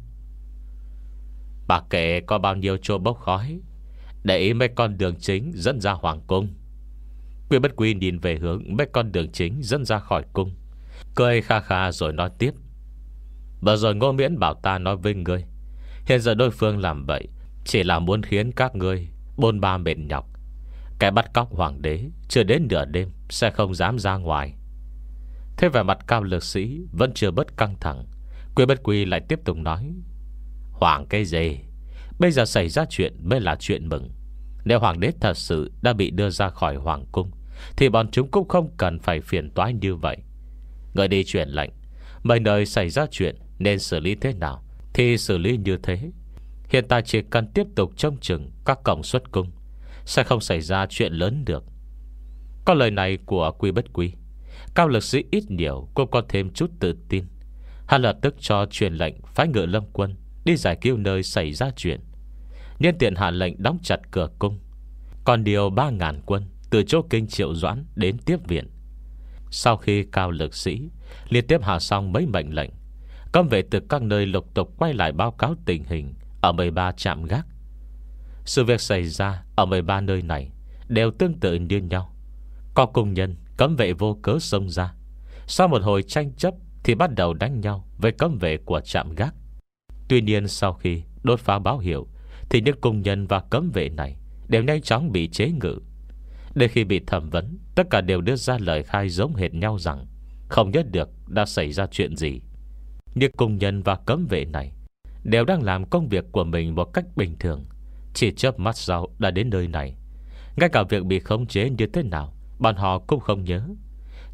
Bà kể có bao nhiêu chỗ bốc khói, để ý mấy con đường chính dẫn ra hoàng cung. Quy Bất Quy nhìn về hướng mấy con đường chính dẫn ra khỏi cung, cười kha kha rồi nói tiếp: Vừa rồi Ngô Miễn bảo ta nói với ngươi, hiện giờ đối phương làm vậy chỉ là muốn khiến các ngươi bôn ba mệt nhọc. Cái bắt cóc hoàng đế chưa đến nửa đêm sẽ không dám ra ngoài. Thế vẻ mặt Cao Lực Sĩ vẫn chưa bớt căng thẳng. Quy Bất Quy lại tiếp tục nói: Hoàng cái gì? Bây giờ xảy ra chuyện mới là chuyện mừng. Nếu hoàng đế thật sự đã bị đưa ra khỏi hoàng cung, thì bọn chúng cũng không cần phải phiền toái như vậy. Người đi truyền lệnh, mấy nơi xảy ra chuyện nên xử lý thế nào thì xử lý như thế. Hiện tại chỉ cần tiếp tục trông chừng các cổng xuất cung, sẽ không xảy ra chuyện lớn được. Có lời này của Quy Bất Quy, Cao Lực Sĩ ít nhiều cũng có thêm chút tự tin. Hắn lập tức cho truyền lệnh phái Ngự Lâm quân đi giải cứu nơi xảy ra chuyện, nhân tiện hạ lệnh đóng chặt cửa cung, còn điều ba ngàn quân từ chỗ kinh Triệu Doãn đến tiếp viện. Sau khi Cao Lực Sĩ liên tiếp hạ xong mấy mệnh lệnh, cấm vệ từ các nơi lục tục quay lại báo cáo tình hình ở mười ba trạm gác. Sự việc xảy ra ở mười ba nơi này đều tương tự như nhau. Có cung nhân cấm vệ vô cớ xông ra, sau một hồi tranh chấp thì bắt đầu đánh nhau với cấm vệ của trạm gác. Tuy nhiên sau khi đốt phá báo hiệu, thì những cung nhân và cấm vệ này đều nhanh chóng bị chế ngự. Đến khi bị thẩm vấn, tất cả đều đưa ra lời khai giống hệt nhau rằng không nhớ được đã xảy ra chuyện gì. Những cung nhân và cấm vệ này đều đang làm công việc của mình một cách bình thường, chỉ chớp mắt sau đã đến nơi này. Ngay cả việc bị khống chế như thế nào bọn họ cũng không nhớ.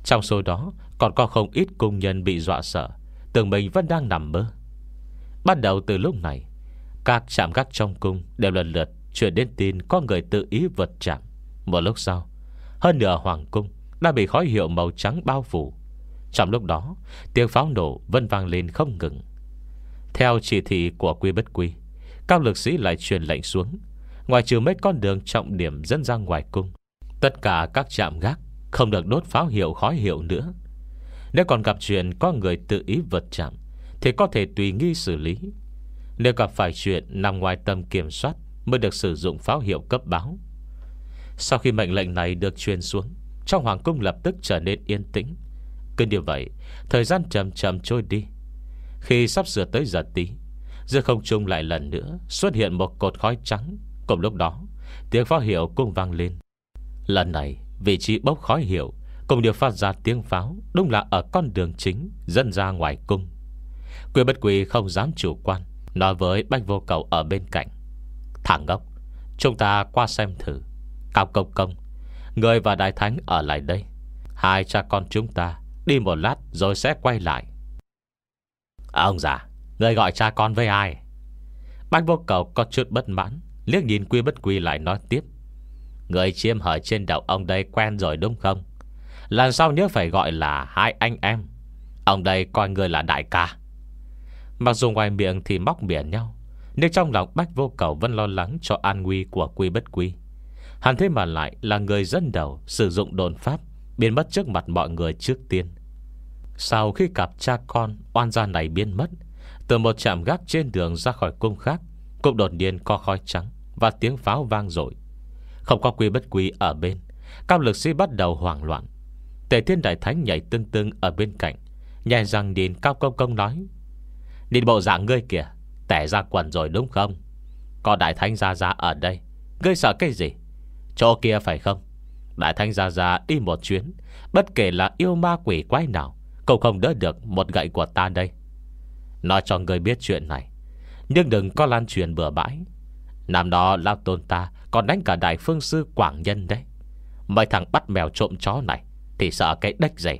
Trong số đó còn có không ít cung nhân bị dọa sợ, tưởng mình vẫn đang nằm mơ. Bắt đầu từ lúc này, các trạm gác trong cung đều lần lượt truyền đến tin có người tự ý vượt trạm. Một lúc sau, hơn nửa hoàng cung đã bị khói hiệu màu trắng bao phủ. Trong lúc đó, tiếng pháo nổ vẫn vang lên không ngừng. Theo chỉ thị của Quy Bất Quy, cao lực sĩ lại truyền lệnh xuống, ngoài trừ mấy con đường trọng điểm dẫn ra ngoài cung, tất cả các trạm gác không được đốt pháo hiệu khói hiệu nữa. Nếu còn gặp chuyện có người tự ý vượt trạm thì có thể tùy nghi xử lý. Nếu gặp phải chuyện nằm ngoài tầm kiểm soát mới được sử dụng pháo hiệu cấp báo. Sau khi mệnh lệnh này được truyền xuống, trong hoàng cung lập tức trở nên yên tĩnh. Cứ như vậy, thời gian chậm chậm trôi đi. Khi sắp sửa tới giờ tí, giữa không trung lại lần nữa xuất hiện một cột khói trắng. Cùng lúc đó, tiếng pháo hiệu cũng vang lên. Lần này, vị trí bốc khói hiệu cùng đều phát ra tiếng pháo, đúng là ở con đường chính dẫn ra ngoài cung. Quy Bất Quy không dám chủ quan, nói với Bách Vô Cầu ở bên cạnh: "Thằng ngốc, chúng ta qua xem thử. Cao Công Công, người và Đại Thánh ở lại đây, hai cha con chúng ta đi một lát rồi sẽ quay lại." "Ông già, người gọi cha con với ai?" Bách Vô Cầu có chút bất mãn, liếc nhìn Quy Bất Quy lại nói tiếp: "Người chiêm hở trên đầu ông đây quen rồi đúng không? Lần sau nhớ phải gọi là hai anh em. Ông đây coi người là đại ca." Mặc dù ngoài miệng thì móc mỉa nhau, nhưng trong lòng Bách Vô Cầu vẫn lo lắng cho an nguy của Quy Bất Quy. Hắn thế mà lại là người dẫn đầu sử dụng đồn pháp biến mất trước mặt mọi người trước tiên. Sau khi cặp cha con oan gia này biến mất, từ một trạm gác trên đường ra khỏi cung khác cũng đột nhiên có khói trắng và tiếng pháo vang dội. Không có Quy Bất Quy ở bên, cao lực sĩ bắt đầu hoảng loạn. Tề Thiên Đại Thánh nhảy tưng tưng ở bên cạnh, nhẹ răng nhìn Cao Công Công nói: "Nhìn bộ dạng ngươi kìa, tẻ ra quần rồi đúng không? Có Đại Thánh Gia Gia ở đây, ngươi sợ cái gì? Chỗ kia phải không? Đại Thánh Gia Gia đi một chuyến, bất kể là yêu ma quỷ quái nào cũng không đỡ được một gậy của ta đây. Nói cho ngươi biết chuyện này, nhưng đừng có lan truyền bừa bãi. Năm đó Lão Tôn ta còn đánh cả Đại Phương Sư Quảng Nhân đấy. Mấy thằng bắt mèo trộm chó này thì sợ cái đếch gì."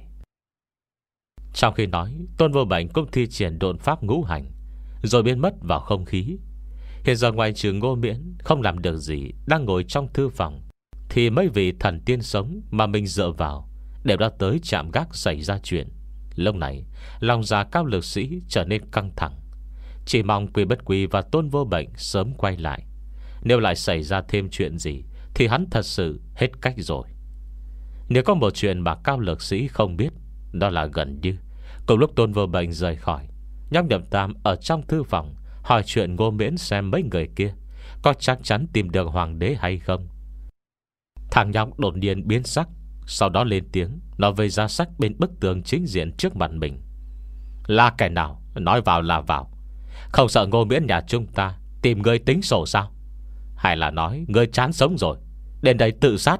Trong khi nói, Tôn Vô Bệnh cũng thi triển độn pháp ngũ hành, rồi biến mất vào không khí. Hiện giờ ngoài trừ Ngô Miễn không làm được gì đang ngồi trong thư phòng, thì mấy vị thần tiên sống mà mình dựa vào đều đã tới trạm gác xảy ra chuyện. Lúc này, lòng già cao lực sĩ trở nên căng thẳng, chỉ mong Quy Bất Quy và Tôn Vô Bệnh sớm quay lại. Nếu lại xảy ra thêm chuyện gì thì hắn thật sự hết cách rồi. Nếu có một chuyện mà cao lực sĩ không biết, đó là gần như cùng lúc Tôn Vô Bệnh rời khỏi, Nhóc Nhậm Tam ở trong thư phòng hỏi chuyện Ngô Miễn xem mấy người kia có chắc chắn tìm được hoàng đế hay không. Thằng nhóc đột nhiên biến sắc, sau đó lên tiếng nói về giá sách bên bức tường chính diện trước mặt mình: "Là kẻ nào nói vào là vào? Không sợ Ngô Miễn nhà chúng ta tìm người tính sổ sao? Hay là nói người chán sống rồi đến đây tự sát?"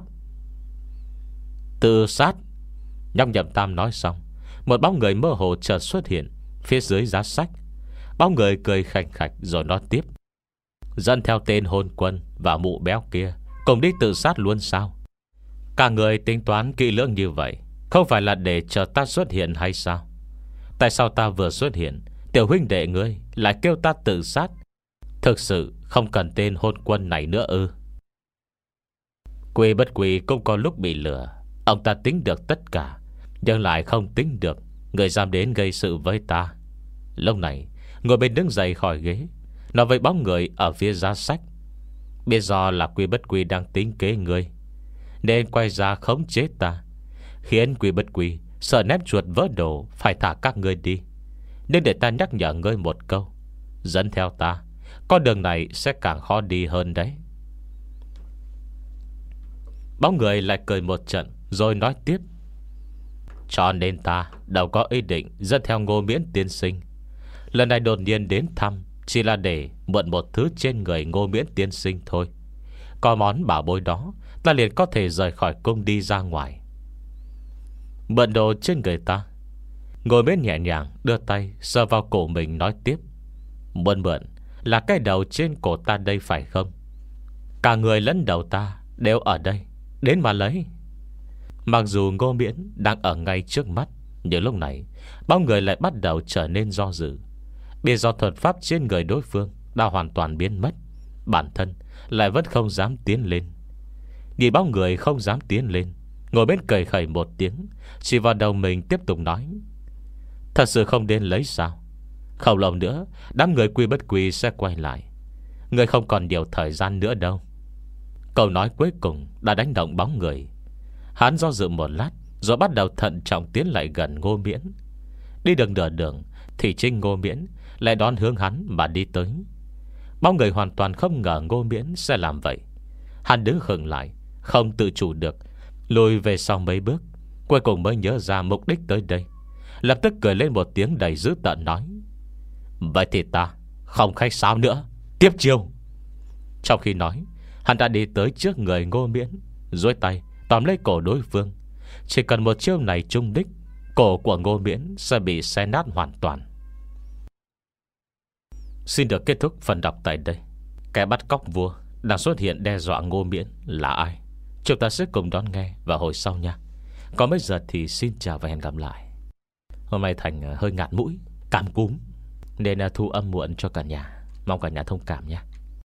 "Tự sát?" Nhóc Nhậm Tam nói xong, một bóng người mơ hồ chợt xuất hiện phía dưới giá sách. Bóng người cười khành khạch rồi nói tiếp: "Dẫn theo tên hôn quân và mụ béo kia cùng đi tự sát luôn sao? Cả người tính toán kỹ lưỡng như vậy, không phải là để chờ ta xuất hiện hay sao? Tại sao ta vừa xuất hiện, tiểu huynh đệ ngươi lại kêu ta tự sát? Thực sự không cần tên hôn quân này nữa ư?" Quy Bất Quy cũng có lúc bị lừa. Ông ta tính được tất cả, nhưng lại không tính được người dám đến gây sự với ta. Lúc này, ngồi bên đứng dậy khỏi ghế, nói với bóng người ở phía giá sách: "Biết do là Quy Bất Quy đang tính kế ngươi, nên quay ra khống chế ta, khiến Quy Bất Quy sợ ném chuột vỡ đồ phải thả các ngươi đi. Nên để ta nhắc nhở ngươi một câu: dẫn theo ta, con đường này sẽ càng khó đi hơn đấy." Bóng người lại cười một trận rồi nói tiếp: "Cho nên ta đâu có ý định dẫn theo Ngô Miễn tiên sinh. Lần này đột nhiên đến thăm chỉ là để mượn một thứ trên người Ngô Miễn tiên sinh thôi. Có món bảo bối đó, ta liền có thể rời khỏi cung đi ra ngoài." "Mượn đồ trên người ta?" Ngô Miễn nhẹ nhàng đưa tay sờ vào cổ mình nói tiếp: "Muốn mượn là cái đầu trên cổ ta đây phải không? Cả người lẫn đầu ta đều ở đây, đến mà lấy." Mặc dù Ngô Miễn đang ở ngay trước mắt, nhưng lúc này bao người lại bắt đầu trở nên do dự. Vì do thuật pháp trên người đối phương đã hoàn toàn biến mất, bản thân lại vẫn không dám tiến lên. Nhìn bao người không dám tiến lên, ngồi bên cười khẩy một tiếng, chỉ vào đầu mình tiếp tục nói: thật sự không đến lấy sao? Không lâu nữa đám người quy bất quy sẽ quay lại. Người không còn nhiều thời gian nữa đâu. Câu nói cuối cùng đã đánh động bóng người. Hắn do dự một lát, rồi bắt đầu thận trọng tiến lại gần Ngô Miễn. Đi được nửa đường thì chính Ngô Miễn lại đón hướng hắn mà đi tới. Bao người hoàn toàn không ngờ Ngô Miễn sẽ làm vậy. Hắn đứng khựng lại, không tự chủ được, lùi về sau mấy bước, cuối cùng mới nhớ ra mục đích tới đây. Lập tức cười lên một tiếng đầy dữ tợn nói: vậy thì ta không khách sáo nữa, tiếp chiêu. Trong khi nói, hắn đã đi tới trước người Ngô Miễn, duỗi tay tóm lấy cổ đối phương. Chỉ cần một chiêu này trúng đích, cổ của Ngô Miễn sẽ bị xé nát hoàn toàn. Xin được kết thúc phần đọc tại đây. Kẻ bắt cóc vua đang xuất hiện đe dọa Ngô Miễn là ai? Chúng ta sẽ cùng đón nghe vào hồi sau nha. Còn bây giờ thì xin chào và hẹn gặp lại. Hôm nay Thành hơi ngạt mũi, cảm cúm, nên thu âm muộn cho cả nhà. Mong cả nhà thông cảm nha.